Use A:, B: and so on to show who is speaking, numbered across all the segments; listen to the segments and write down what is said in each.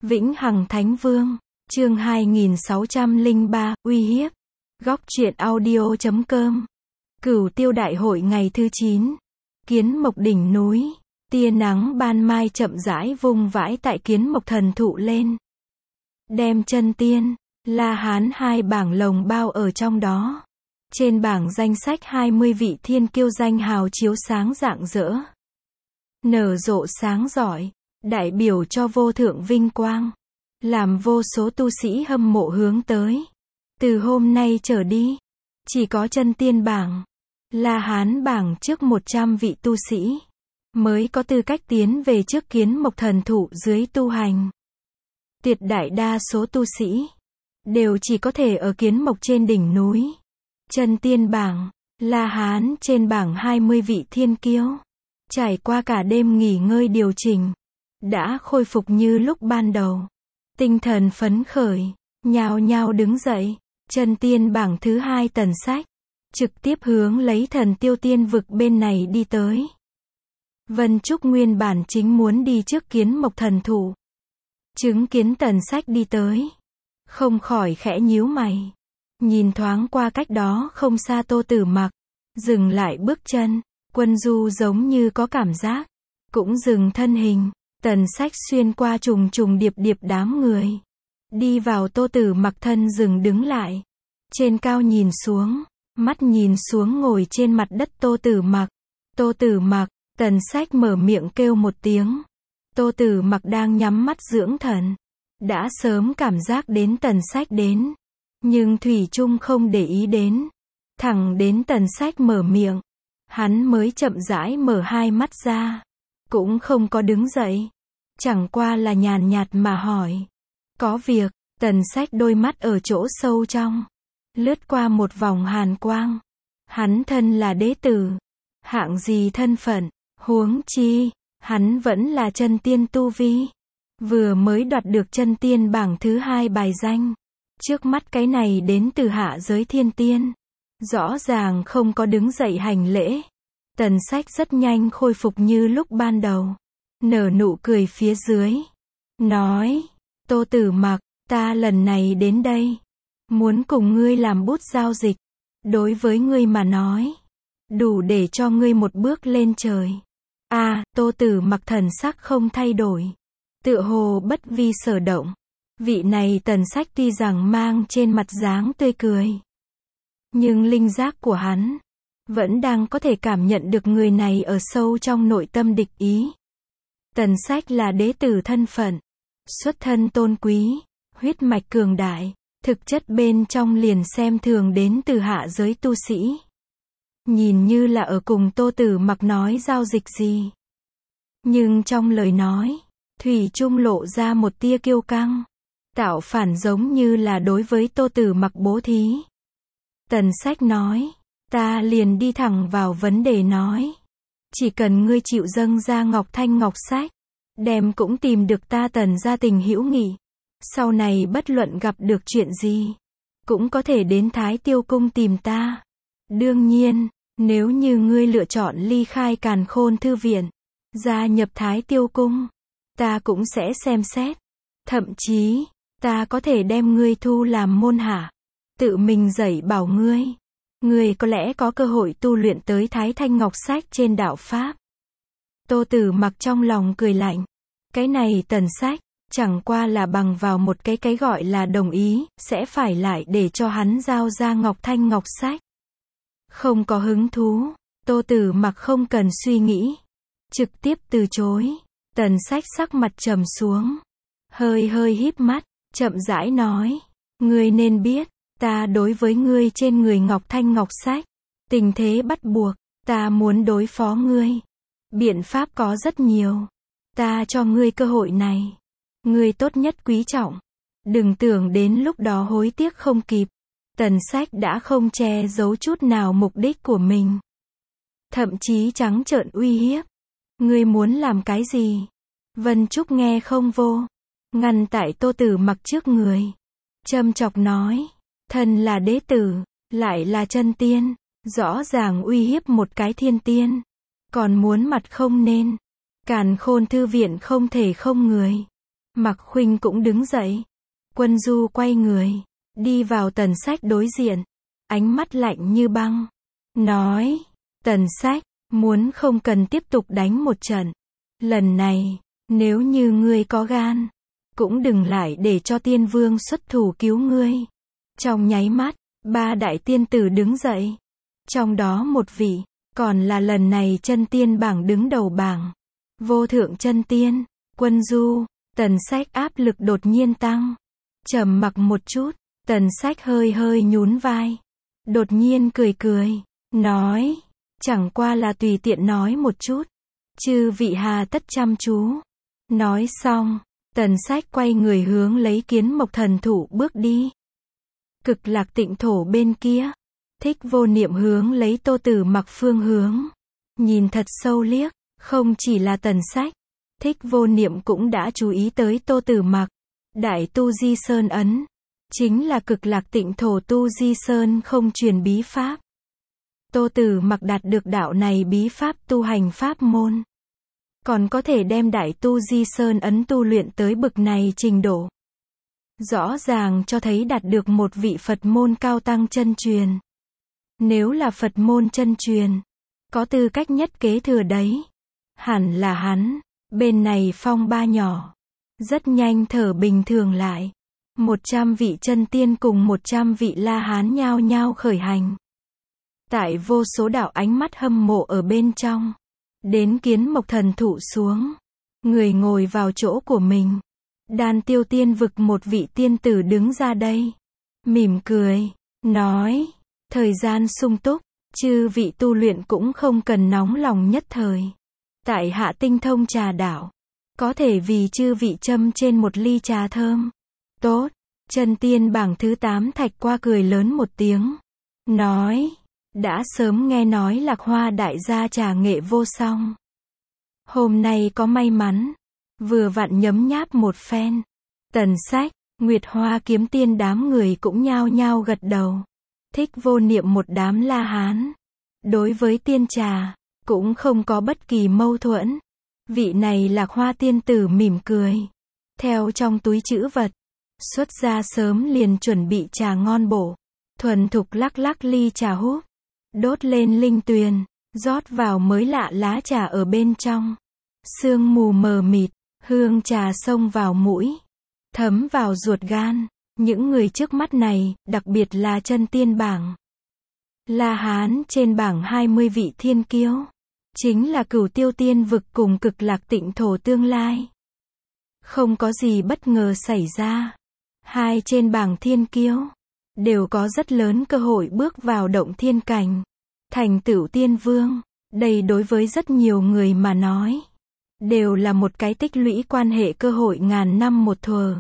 A: Vĩnh Hằng Thánh Vương, chương 2603, uy hiếp. Góc truyện audio.com. Cửu Tiêu Đại hội ngày thứ 9. Kiến Mộc đỉnh núi. Tia nắng ban mai chậm rãi vung vãi tại Kiến Mộc thần thụ lên. Đem chân tiên, La Hán hai bảng lồng bao ở trong đó. Trên bảng danh sách 20 vị thiên kiêu danh hào chiếu sáng rạng rỡ. Nở rộ sáng rọi, đại biểu cho vô thượng vinh quang. Làm vô số tu sĩ hâm mộ hướng tới. Từ hôm nay trở đi, chỉ có chân tiên bảng, La Hán bảng trước 100 vị tu sĩ mới có tư cách tiến về trước Kiến Mộc thần thụ dưới tu hành. Tuyệt đại đa số tu sĩ đều chỉ có thể ở Kiến Mộc trên đỉnh núi. Chân tiên bảng, La Hán trên bảng 20 vị thiên kiêu, trải qua cả đêm nghỉ ngơi điều chỉnh, đã khôi phục như lúc ban đầu. Tinh thần phấn khởi, nhao nhao đứng dậy. Chân tiên bảng thứ 2 Tần Sách, trực tiếp hướng lấy Thần Tiêu Tiên vực bên này đi tới. Vân Trúc nguyên bản chính muốn đi trước Kiến Mộc thần thụ. Chứng kiến Tần Sách đi tới, không khỏi khẽ nhíu mày. Nhìn thoáng qua cách đó không xa Tô Tử Mặc, dừng lại bước chân. Quân Du giống như có cảm giác, cũng dừng thân hình. Tần Sách xuyên qua trùng trùng điệp điệp đám người, đi vào Tô Tử Mặc thân dừng đứng lại. Trên cao nhìn xuống, mắt nhìn xuống ngồi trên mặt đất Tô Tử Mặc. Tô Tử Mặc, Tần Sách mở miệng kêu một tiếng. Tô Tử Mặc đang nhắm mắt dưỡng thần, đã sớm cảm giác đến Tần Sách đến, nhưng thủy chung không để ý đến. Thẳng đến Tần Sách mở miệng, hắn mới chậm rãi mở hai mắt ra, cũng không có đứng dậy, chẳng qua là nhàn nhạt mà hỏi. Có việc. Tần Sách đôi mắt ở chỗ sâu trong lướt qua một vòng hàn quang. Hắn thân là đế tử, hạng gì thân phận, huống chi hắn vẫn là chân tiên tu vi, vừa mới đoạt được chân tiên bảng thứ 2 bài danh. Trước mắt cái này đến từ hạ giới thiên tiên, rõ ràng không có đứng dậy hành lễ. Tần Sách rất nhanh khôi phục như lúc ban đầu, nở nụ cười phía dưới, nói: Tô Tử Mặc, ta lần này đến đây, muốn cùng ngươi làm bút giao dịch. Đối với ngươi mà nói, đủ để cho ngươi một bước lên trời. Tô Tử Mặc thần sắc không thay đổi, tựa hồ bất vi sở động. Vị này Tần Sách tuy rằng mang trên mặt dáng tươi cười, nhưng linh giác của hắn vẫn đang có thể cảm nhận được người này ở sâu trong nội tâm địch ý. Tần Sách là đế tử thân phận, xuất thân tôn quý, huyết mạch cường đại, thực chất bên trong liền xem thường đến từ hạ giới tu sĩ. Nhìn như là ở cùng Tô Tử Mặc nói giao dịch gì, nhưng trong lời nói, thủy chung lộ ra một tia kiêu căng, tạo phản, giống như là đối với Tô Tử Mặc bố thí. Tần Sách nói: ta liền đi thẳng vào vấn đề nói, chỉ cần ngươi chịu dâng ra Ngọc Thanh Ngọc Sách, đem cũng tìm được ta Tần gia tình hữu nghị. Sau này bất luận gặp được chuyện gì, cũng có thể đến Thái Tiêu Cung tìm ta. Đương nhiên, nếu như ngươi lựa chọn ly khai Càn Khôn Thư viện, gia nhập Thái Tiêu Cung, ta cũng sẽ xem xét. Thậm chí, ta có thể đem ngươi thu làm môn hạ, tự mình dạy bảo ngươi. Ngươi có lẽ có cơ hội tu luyện tới Thái Thanh Ngọc Sách trên đạo Pháp. Tô Tử Mặc trong lòng cười lạnh. Cái này Tần Sách chẳng qua là bằng vào một cái gọi là đồng ý, sẽ phải lại để cho hắn giao ra Ngọc Thanh Ngọc Sách. Không có hứng thú. Tô Tử Mặc không cần suy nghĩ, trực tiếp từ chối. Tần Sách sắc mặt trầm xuống, hơi híp mắt, chậm rãi nói: ngươi nên biết, ta đối với ngươi trên người Ngọc Thanh Ngọc Sách, tình thế bắt buộc, ta muốn đối phó ngươi. Biện pháp có rất nhiều, ta cho ngươi cơ hội này, ngươi tốt nhất quý trọng, đừng tưởng đến lúc đó hối tiếc không kịp. Tần Sách đã không che giấu chút nào mục đích của mình, thậm chí trắng trợn uy hiếp. Ngươi muốn làm cái gì? Vân Trúc nghe không vô, ngăn tại Tô Tử Mặc trước người, châm chọc nói: thân là đế tử, lại là chân tiên, rõ ràng uy hiếp một cái thiên tiên, còn muốn mặt không nên. Càn Khôn Thư viện không thể không người. Mạc Khuynh cũng đứng dậy. Quân Du quay người, đi vào Tần Sách đối diện, ánh mắt lạnh như băng, nói, Tần Sách, muốn không cần tiếp tục đánh một trận. Lần này, nếu như ngươi có gan, cũng đừng lại để cho tiên vương xuất thủ cứu ngươi. Trong nháy mắt, 3 đại tiên tử đứng dậy. Trong đó một vị, còn là lần này chân tiên bảng đứng đầu bảng. Vô thượng chân tiên, Quân Du. Tần Sách áp lực đột nhiên tăng. Trầm mặc một chút, Tần Sách hơi hơi nhún vai. Đột nhiên cười cười, nói, chẳng qua là tùy tiện nói một chút. Chư vị hà tất chăm chú. Nói xong, Tần Sách quay người hướng lấy Kiến Mộc Thần Thụ bước đi. Cực Lạc Tịnh Thổ bên kia, Thích Vô Niệm hướng lấy Tô Tử Mặc phương hướng. Nhìn thật sâu liếc, không chỉ là Tần Sách. Thích Vô Niệm cũng đã chú ý tới Tô Tử Mặc. Đại Tu Di Sơn ấn, chính là Cực Lạc Tịnh Thổ Tu Di Sơn không truyền bí pháp. Tô Tử Mặc đạt được đạo này bí pháp tu hành pháp môn. Còn có thể đem Đại Tu Di Sơn ấn tu luyện tới bực này trình độ. Rõ ràng cho thấy đạt được một vị Phật môn cao tăng chân truyền. Nếu là Phật môn chân truyền, có tư cách nhất kế thừa đấy. Hẳn là hắn. Bên này phong ba nhỏ, rất nhanh thở bình thường lại. 100 vị chân tiên cùng 100 vị La Hán nhao nhao khởi hành. Tại vô số đạo ánh mắt hâm mộ ở bên trong, đến Kiến Mộc Thần Thụ xuống, người ngồi vào chỗ của mình. Đan Tiêu Tiên vực một vị tiên tử đứng ra đây, mỉm cười, nói, thời gian sung túc, chư vị tu luyện cũng không cần nóng lòng nhất thời. Tại hạ tinh thông trà đạo, có thể vì chư vị châm trên một ly trà thơm. Tốt, chân tiên bảng thứ 8 Thạch Qua cười lớn một tiếng, nói, đã sớm nghe nói Lạc Hoa đại gia trà nghệ vô song. Hôm nay có may mắn, vừa vặn nhấm nháp một phen. Tần Sách, Nguyệt Hoa kiếm tiên đám người cũng nhao nhao gật đầu. Thích Vô Niệm một đám La Hán. Đối với tiên trà, cũng không có bất kỳ mâu thuẫn. Vị này Lạc Hoa tiên tử mỉm cười. Theo trong túi trữ vật, xuất ra sớm liền chuẩn bị trà ngon bổ. Thuần thục lắc lắc ly trà hút. Đốt lên linh tuyền, rót vào mới lạ lá trà ở bên trong. Sương mù mờ mịt, hương trà xông vào mũi, thấm vào ruột gan. Những người trước mắt này, đặc biệt là chân tiên bảng La Hán trên bảng 20 vị thiên kiêu, chính là Cửu Tiêu Tiên vực cùng Cực Lạc Tịnh Thổ tương lai. Không có gì bất ngờ xảy ra. Hai trên bảng thiên kiêu đều có rất lớn cơ hội bước vào động thiên cảnh, thành tựu tiên vương. Đây đối với rất nhiều người mà nói, đều là một cái tích lũy quan hệ cơ hội ngàn năm một thuở.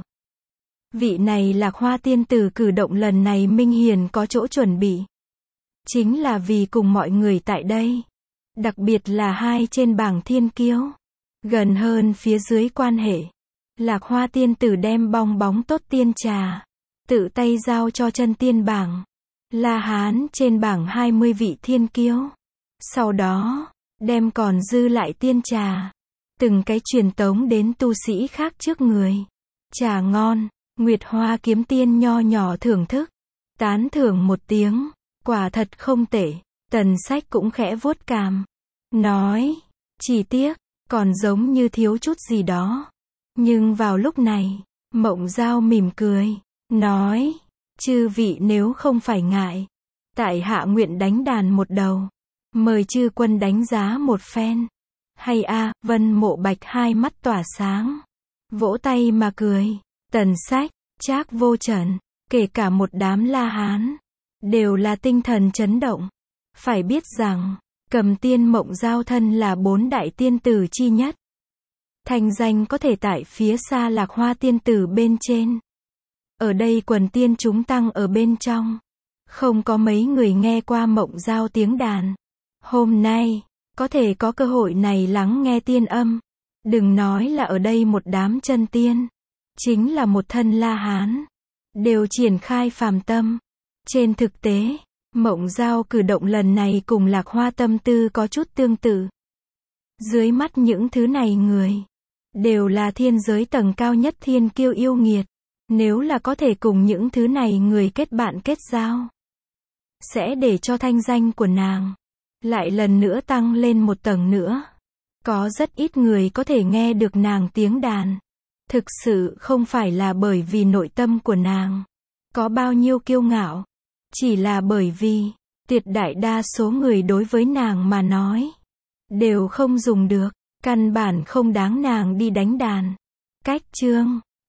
A: Vị này Lạc Hoa tiên tử cử động lần này minh hiển có chỗ chuẩn bị. Chính là vì cùng mọi người tại đây, đặc biệt là hai trên bảng thiên kiêu, gần hơn phía dưới quan hệ. Lạc Hoa tiên tử đem bong bóng tốt tiên trà, tự tay giao cho chân tiên bảng La Hán trên bảng 20 vị thiên kiêu. Sau đó, đem còn dư lại tiên trà, từng cái truyền tống đến tu sĩ khác trước người. Trà ngon, Nguyệt Hoa kiếm tiên nho nhỏ thưởng thức, tán thưởng một tiếng, quả thật không tệ. Tần Sách cũng khẽ vuốt cằm, nói, chỉ tiếc, còn giống như thiếu chút gì đó. Nhưng vào lúc này, Mộng Giao mỉm cười, nói, chư vị nếu không phải ngại, tại hạ nguyện đánh đàn một đầu, mời chư quân đánh giá một phen. Hay a, Vân Mộ Bạch hai mắt tỏa sáng, vỗ tay mà cười. Tần Sách, Trác Vô Trần, kể cả một đám La Hán, đều là tinh thần chấn động. Phải biết rằng, Cầm Tiên Mộng Giao thân là 4 đại tiên tử chi nhất. Thành danh có thể tại phía xa Lạc Hoa tiên tử bên trên. Ở đây quần tiên chúng tăng ở bên trong, không có mấy người nghe qua Mộng Giao tiếng đàn. Hôm nay, có thể có cơ hội này lắng nghe tiên âm. Đừng nói là ở đây một đám chân tiên, chính là một thân La Hán, đều triển khai phàm tâm. Trên thực tế, Mộng Giao cử động lần này cùng Lạc Hoa tâm tư có chút tương tự. Dưới mắt những thứ này người, đều là thiên giới tầng cao nhất thiên kiêu yêu nghiệt. Nếu là có thể cùng những thứ này người kết bạn kết giao, sẽ để cho thanh danh của nàng lại lần nữa tăng lên một tầng nữa. Có rất ít người có thể nghe được nàng tiếng đàn. Thực sự không phải là bởi vì nội tâm của nàng có bao nhiêu kiêu ngạo, chỉ là bởi vì tuyệt đại đa số người đối với nàng mà nói đều không dùng được, căn bản không đáng nàng đi đánh đàn. Cách chương